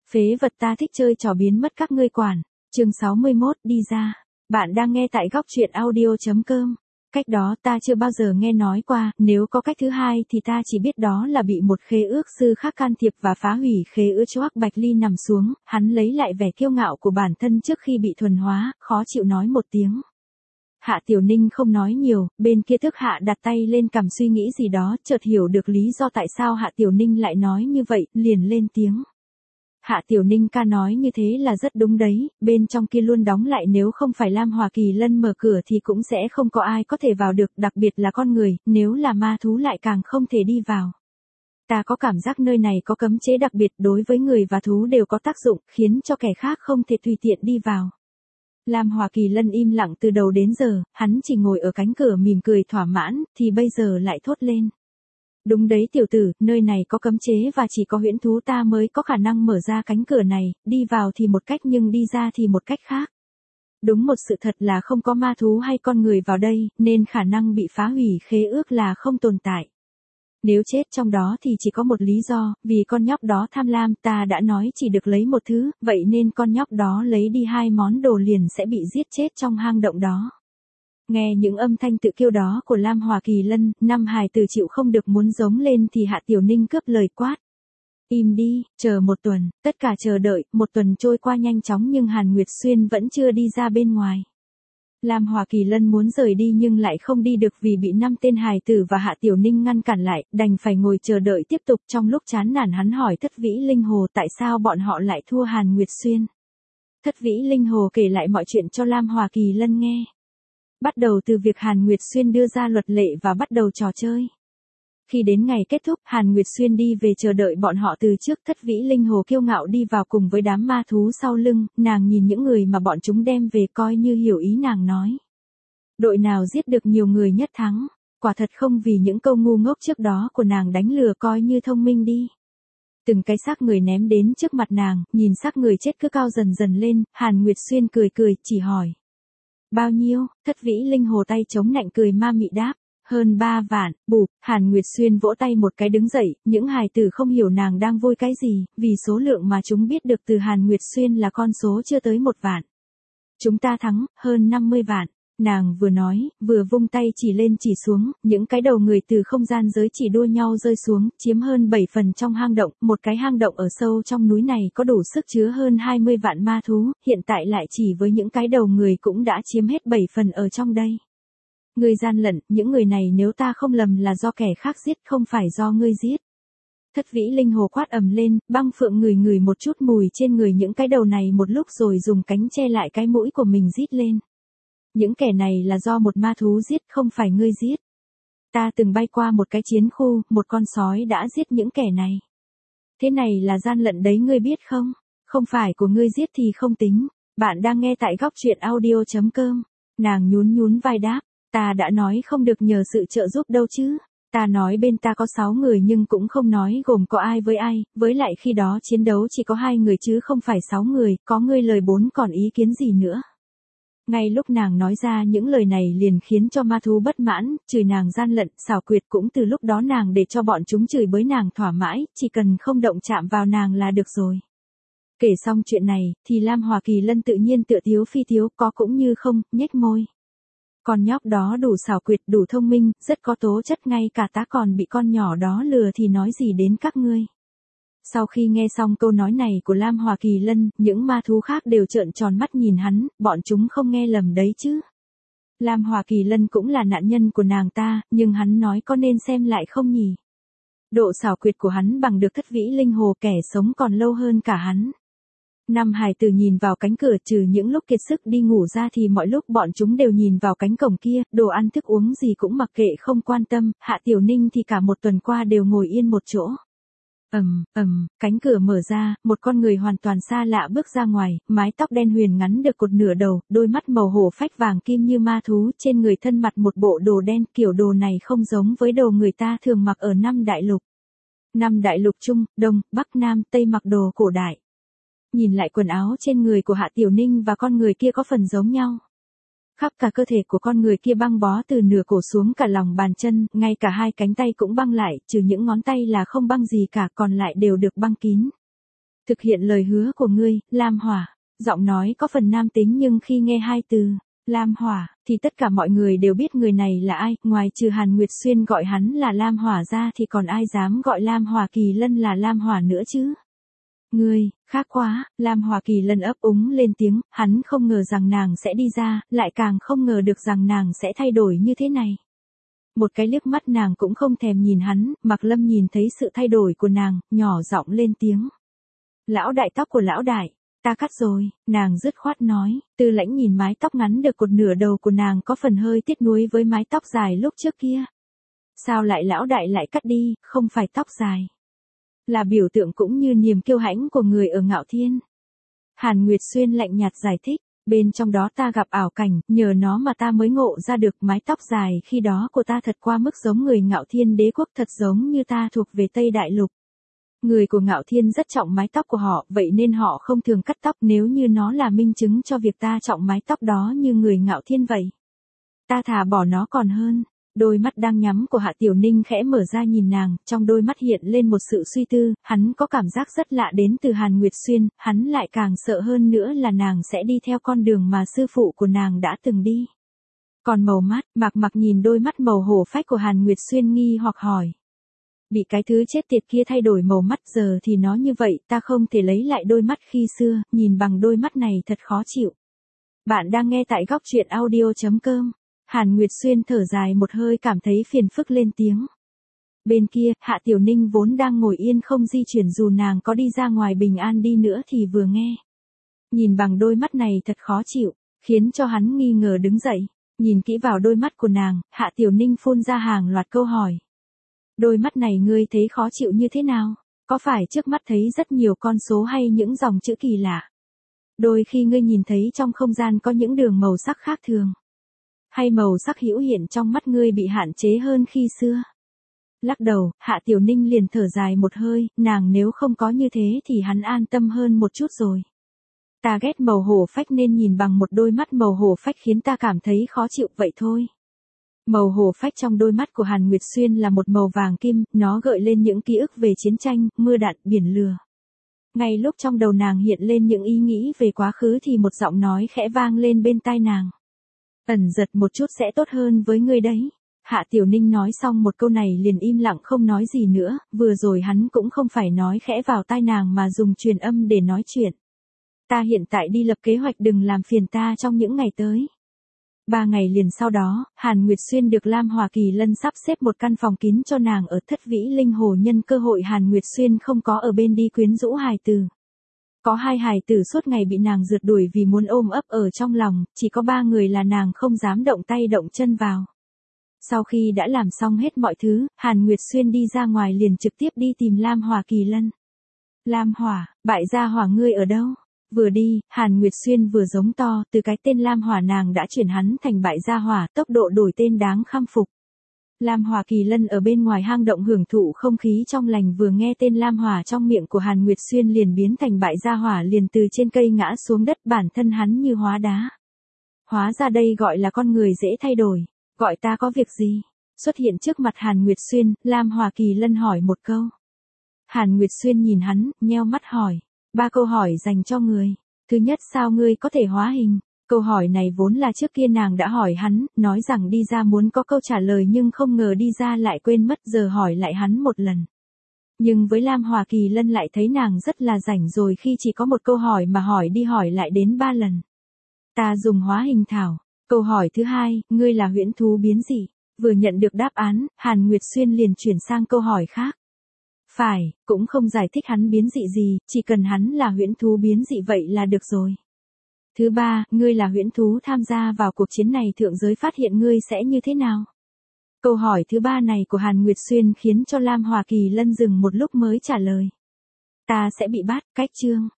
Phế vật ta thích chơi trò biến mất các ngươi quản. Chương 61 đi ra. Bạn đang nghe tại góc truyện audio.com. Cách đó ta chưa bao giờ nghe nói qua, nếu có cách thứ hai thì ta chỉ biết đó là bị một khế ước sư khác can thiệp và phá hủy khế ước. Choác Bạch Ly nằm xuống, hắn lấy lại vẻ kiêu ngạo của bản thân trước khi bị thuần hóa, khó chịu nói một tiếng. Hạ Tiểu Ninh không nói nhiều, bên kia Thức Hạ đặt tay lên cằm suy nghĩ gì đó, chợt hiểu được lý do tại sao Hạ Tiểu Ninh lại nói như vậy, liền lên tiếng. Hạ Tiểu Ninh ca nói như thế là rất đúng đấy, bên trong kia luôn đóng lại, nếu không phải Lam Hòa Kỳ Lân mở cửa thì cũng sẽ không có ai có thể vào được, đặc biệt là con người, nếu là ma thú lại càng không thể đi vào. Ta có cảm giác nơi này có cấm chế đặc biệt, đối với người và thú đều có tác dụng, khiến cho kẻ khác không thể tùy tiện đi vào. Lam Hòa Kỳ Lân im lặng từ đầu đến giờ, hắn chỉ ngồi ở cánh cửa mỉm cười thỏa mãn, thì bây giờ lại thốt lên. Đúng đấy tiểu tử, nơi này có cấm chế và chỉ có huyễn thú ta mới có khả năng mở ra cánh cửa này, đi vào thì một cách nhưng đi ra thì một cách khác. Đúng một sự thật là không có ma thú hay con người vào đây, nên khả năng bị phá hủy khế ước là không tồn tại. Nếu chết trong đó thì chỉ có một lý do, vì con nhóc đó tham lam, ta đã nói chỉ được lấy một thứ, vậy nên con nhóc đó lấy đi 2 món đồ liền sẽ bị giết chết trong hang động đó. Nghe những âm thanh tự kêu đó của Lam Hòa Kỳ Lân, năm hài tử chịu không được muốn giống lên thì Hạ Tiểu Ninh cướp lời quát. Im đi, chờ một tuần, tất cả chờ đợi, một tuần trôi qua nhanh chóng nhưng Hàn Nguyệt Xuyên vẫn chưa đi ra bên ngoài. Lam Hòa Kỳ Lân muốn rời đi nhưng lại không đi được vì bị 5 tên hài tử và Hạ Tiểu Ninh ngăn cản lại, đành phải ngồi chờ đợi tiếp tục. Trong lúc chán nản hắn hỏi Thất Vĩ Linh Hồ tại sao bọn họ lại thua Hàn Nguyệt Xuyên. Thất Vĩ Linh Hồ kể lại mọi chuyện cho Lam Hòa Kỳ Lân nghe. Bắt đầu từ việc Hàn Nguyệt Xuyên đưa ra luật lệ và bắt đầu trò chơi. Khi đến ngày kết thúc, Hàn Nguyệt Xuyên đi về chờ đợi bọn họ từ trước. Thất Vĩ Linh Hồ kiêu ngạo đi vào cùng với đám ma thú sau lưng, nàng nhìn những người mà bọn chúng đem về coi như hiểu ý nàng nói. Đội nào giết được nhiều người nhất thắng, quả thật không vì những câu ngu ngốc trước đó của nàng đánh lừa coi như thông minh đi. Từng cái xác người ném đến trước mặt nàng, nhìn xác người chết cứ cao dần dần lên, Hàn Nguyệt Xuyên cười cười, chỉ hỏi. Bao nhiêu? Thất Vĩ Linh Hồ tay chống nạnh cười ma mị đáp. Hơn 3 vạn, bụp, Hàn Nguyệt Xuyên vỗ tay một cái đứng dậy, những hài tử không hiểu nàng đang vui cái gì, vì số lượng mà chúng biết được từ Hàn Nguyệt Xuyên là con số chưa tới 1 vạn. Chúng ta thắng, hơn 50 vạn. Nàng vừa nói, vừa vung tay chỉ lên chỉ xuống, những cái đầu người từ không gian giới chỉ đua nhau rơi xuống, chiếm hơn 7 phần trong hang động, một cái hang động ở sâu trong núi này có đủ sức chứa hơn 20 vạn ma thú, hiện tại lại chỉ với những cái đầu người cũng đã chiếm hết 7 phần ở trong đây. Ngươi gian lận, những người này nếu ta không lầm là do kẻ khác giết, không phải do ngươi giết. Thất Vĩ Linh Hồ quát ầm lên, Băng Phượng ngửi một chút mùi trên người những cái đầu này một lúc rồi dùng cánh che lại cái mũi của mình rít lên. Những kẻ này là do một ma thú giết, không phải ngươi giết. Ta từng bay qua một cái chiến khu, một con sói đã giết những kẻ này. Thế này là gian lận đấy ngươi biết không? Không phải của ngươi giết thì không tính. Bạn đang nghe tại góc truyện audio.com. Nàng nhún vai đáp. Ta đã nói không được nhờ sự trợ giúp đâu chứ. Ta nói bên ta có 6 người nhưng cũng không nói gồm có ai, với lại khi đó chiến đấu chỉ có 2 người chứ không phải 6 người, có ngươi lời 4 còn ý kiến gì nữa. Ngay lúc nàng nói ra những lời này liền khiến cho ma thú bất mãn, chửi nàng gian lận, xảo quyệt, cũng từ lúc đó nàng để cho bọn chúng chửi bới nàng thỏa mãi, chỉ cần không động chạm vào nàng là được rồi. Kể xong chuyện này, thì Lam Hòa Kỳ Lân tự nhiên tựa thiếu phi thiếu, có cũng như không, nhếch môi. Con nhóc đó đủ xảo quyệt, đủ thông minh, rất có tố chất, ngay cả ta còn bị con nhỏ đó lừa thì nói gì đến các ngươi. Sau khi nghe xong câu nói này của Lam Hòa Kỳ Lân, những ma thú khác đều trợn tròn mắt nhìn hắn, bọn chúng không nghe lầm đấy chứ. Lam Hòa Kỳ Lân cũng là nạn nhân của nàng ta, nhưng hắn nói có nên xem lại không nhỉ? Độ xảo quyệt của hắn bằng được Thất Vĩ Linh Hồ, kẻ sống còn lâu hơn cả hắn. 5 hài tử nhìn vào cánh cửa, trừ những lúc kiệt sức đi ngủ ra thì mọi lúc bọn chúng đều nhìn vào cánh cổng kia, đồ ăn thức uống gì cũng mặc kệ không quan tâm, Hạ Tiểu Ninh thì cả một tuần qua đều ngồi yên một chỗ. Cánh cửa mở ra, một con người hoàn toàn xa lạ bước ra ngoài, mái tóc đen huyền ngắn được cột nửa đầu, đôi mắt màu hổ phách vàng kim như ma thú, trên người thân mặc một bộ đồ đen, kiểu đồ này không giống với đồ người ta thường mặc ở 5 đại lục. 5 đại lục Trung, Đông, Bắc, Nam, Tây mặc đồ cổ đại. Nhìn lại quần áo trên người của Hạ Tiểu Ninh và con người kia có phần giống nhau. Khắp cả cơ thể của con người kia băng bó từ nửa cổ xuống cả lòng bàn chân, ngay cả 2 cánh tay cũng băng lại, trừ những ngón tay là không băng gì cả, còn lại đều được băng kín. Thực hiện lời hứa của ngươi, Lam Hỏa. Giọng nói có phần nam tính nhưng khi nghe hai từ Lam Hỏa thì tất cả mọi người đều biết người này là ai, ngoài trừ Hàn Nguyệt Xuyên gọi hắn là Lam Hỏa ra thì còn ai dám gọi Lam Hỏa Kỳ Lân là Lam Hỏa nữa chứ. Ngươi, khác quá, Lam Hỏa Kỳ Lân ấp úng lên tiếng, hắn không ngờ rằng nàng sẽ đi ra, lại càng không ngờ được rằng nàng sẽ thay đổi như thế này. Một cái liếc mắt nàng cũng không thèm nhìn hắn, Mạc Lâm nhìn thấy sự thay đổi của nàng, nhỏ giọng lên tiếng. Lão đại, tóc của lão đại, ta cắt rồi, nàng dứt khoát nói. Tư Lãnh nhìn mái tóc ngắn được cột nửa đầu của nàng có phần hơi tiếc nuối với mái tóc dài lúc trước kia. Sao lại lão đại lại cắt đi, không phải tóc dài. Là biểu tượng cũng như niềm kiêu hãnh của người ở Ngạo Thiên. Hàn Nguyệt Xuyên lạnh nhạt giải thích, bên trong đó ta gặp ảo cảnh, nhờ nó mà ta mới ngộ ra được mái tóc dài khi đó của ta thật qua mức giống người Ngạo Thiên đế quốc, thật giống như ta thuộc về Tây Đại Lục. Người của Ngạo Thiên rất trọng mái tóc của họ, vậy nên họ không thường cắt tóc, nếu như nó là minh chứng cho việc ta trọng mái tóc đó như người Ngạo Thiên vậy. Ta thà bỏ nó còn hơn. Đôi mắt đang nhắm của Hạ Tiểu Ninh khẽ mở ra nhìn nàng, trong đôi mắt hiện lên một sự suy tư, hắn có cảm giác rất lạ đến từ Hàn Nguyệt Xuyên, hắn lại càng sợ hơn nữa là nàng sẽ đi theo con đường mà sư phụ của nàng đã từng đi. Còn màu mắt, Mạc nhìn đôi mắt màu hổ phách của Hàn Nguyệt Xuyên nghi hoặc hỏi. Bị cái thứ chết tiệt kia thay đổi màu mắt giờ thì nó như vậy, ta không thể lấy lại đôi mắt khi xưa, nhìn bằng đôi mắt này thật khó chịu. Bạn đang nghe tại góc truyện audio.com. Hàn Nguyệt Xuyên thở dài một hơi cảm thấy phiền phức lên tiếng. Bên kia, Hạ Tiểu Ninh vốn đang ngồi yên không di chuyển dù nàng có đi ra ngoài bình an đi nữa thì vừa nghe. Nhìn bằng đôi mắt này thật khó chịu, khiến cho hắn nghi ngờ đứng dậy. Nhìn kỹ vào đôi mắt của nàng, Hạ Tiểu Ninh phun ra hàng loạt câu hỏi. Đôi mắt này ngươi thấy khó chịu như thế nào? Có phải trước mắt thấy rất nhiều con số hay những dòng chữ kỳ lạ? Đôi khi ngươi nhìn thấy trong không gian có những đường màu sắc khác thường. Hay màu sắc hữu hiện trong mắt ngươi bị hạn chế hơn khi xưa? Lắc đầu, Hạ Tiểu Ninh liền thở dài một hơi, nàng nếu không có như thế thì hắn an tâm hơn một chút rồi. Ta ghét màu hổ phách nên nhìn bằng một đôi mắt màu hổ phách khiến ta cảm thấy khó chịu vậy thôi. Màu hổ phách trong đôi mắt của Hàn Nguyệt Xuyên là một màu vàng kim, nó gợi lên những ký ức về chiến tranh, mưa đạn, biển lửa. Ngay lúc trong đầu nàng hiện lên những ý nghĩ về quá khứ thì một giọng nói khẽ vang lên bên tai nàng. Ẩn giật một chút sẽ tốt hơn với ngươi đấy. Hạ Tiểu Ninh nói xong một câu này liền im lặng không nói gì nữa, vừa rồi hắn cũng không phải nói khẽ vào tai nàng mà dùng truyền âm để nói chuyện. Ta hiện tại đi lập kế hoạch, đừng làm phiền ta trong những ngày tới. 3 ngày liền sau đó, Hàn Nguyệt Xuyên được Lam Hỏa Kỳ Lân sắp xếp một căn phòng kín cho nàng ở Thất Vĩ Linh Hồ, nhân cơ hội Hàn Nguyệt Xuyên không có ở bên đi quyến rũ hài tử. Có 2 hài tử suốt ngày bị nàng rượt đuổi vì muốn ôm ấp ở trong lòng, chỉ có 3 người là nàng không dám động tay động chân vào. Sau khi đã làm xong hết mọi thứ, Hàn Nguyệt Xuyên đi ra ngoài liền trực tiếp đi tìm Lam Hỏa Kỳ Lân. Lam Hỏa, bại gia hỏa ngươi ở đâu? Vừa đi, Hàn Nguyệt Xuyên vừa giống to, từ cái tên Lam Hỏa nàng đã chuyển hắn thành bại gia hỏa, tốc độ đổi tên đáng khâm phục. Lam Hỏa Kỳ Lân ở bên ngoài hang động hưởng thụ không khí trong lành, vừa nghe tên Lam Hỏa trong miệng của Hàn Nguyệt Xuyên liền biến thành bại gia hỏa, liền từ trên cây ngã xuống đất, bản thân hắn như hóa đá. Hóa ra đây gọi là con người dễ thay đổi, gọi ta có việc gì? Xuất hiện trước mặt Hàn Nguyệt Xuyên, Lam Hỏa Kỳ Lân hỏi một câu. Hàn Nguyệt Xuyên nhìn hắn, nheo mắt hỏi. 3 câu hỏi dành cho người. Thứ nhất, sao ngươi có thể hóa hình? Câu hỏi này vốn là trước kia nàng đã hỏi hắn, nói rằng đi ra muốn có câu trả lời nhưng không ngờ đi ra lại quên mất, giờ hỏi lại hắn một lần. Nhưng với Lam Hỏa Kỳ Lân lại thấy nàng rất là rảnh rồi khi chỉ có một câu hỏi mà hỏi đi hỏi lại đến 3 lần. Ta dùng hóa hình thảo. Câu hỏi thứ hai, ngươi là huyễn thú biến dị. Vừa nhận được đáp án, Hàn Nguyệt Xuyên liền chuyển sang câu hỏi khác. Phải, cũng không giải thích hắn biến dị gì, chỉ cần hắn là huyễn thú biến dị vậy là được rồi. Thứ ba, ngươi là huyễn thú tham gia vào cuộc chiến này, thượng giới phát hiện ngươi sẽ như thế nào? Câu hỏi thứ ba này của Hàn Nguyệt Xuyên khiến cho Lam Hỏa Kỳ Lân dừng một lúc mới trả lời. Ta sẽ bị bắt, cách chương.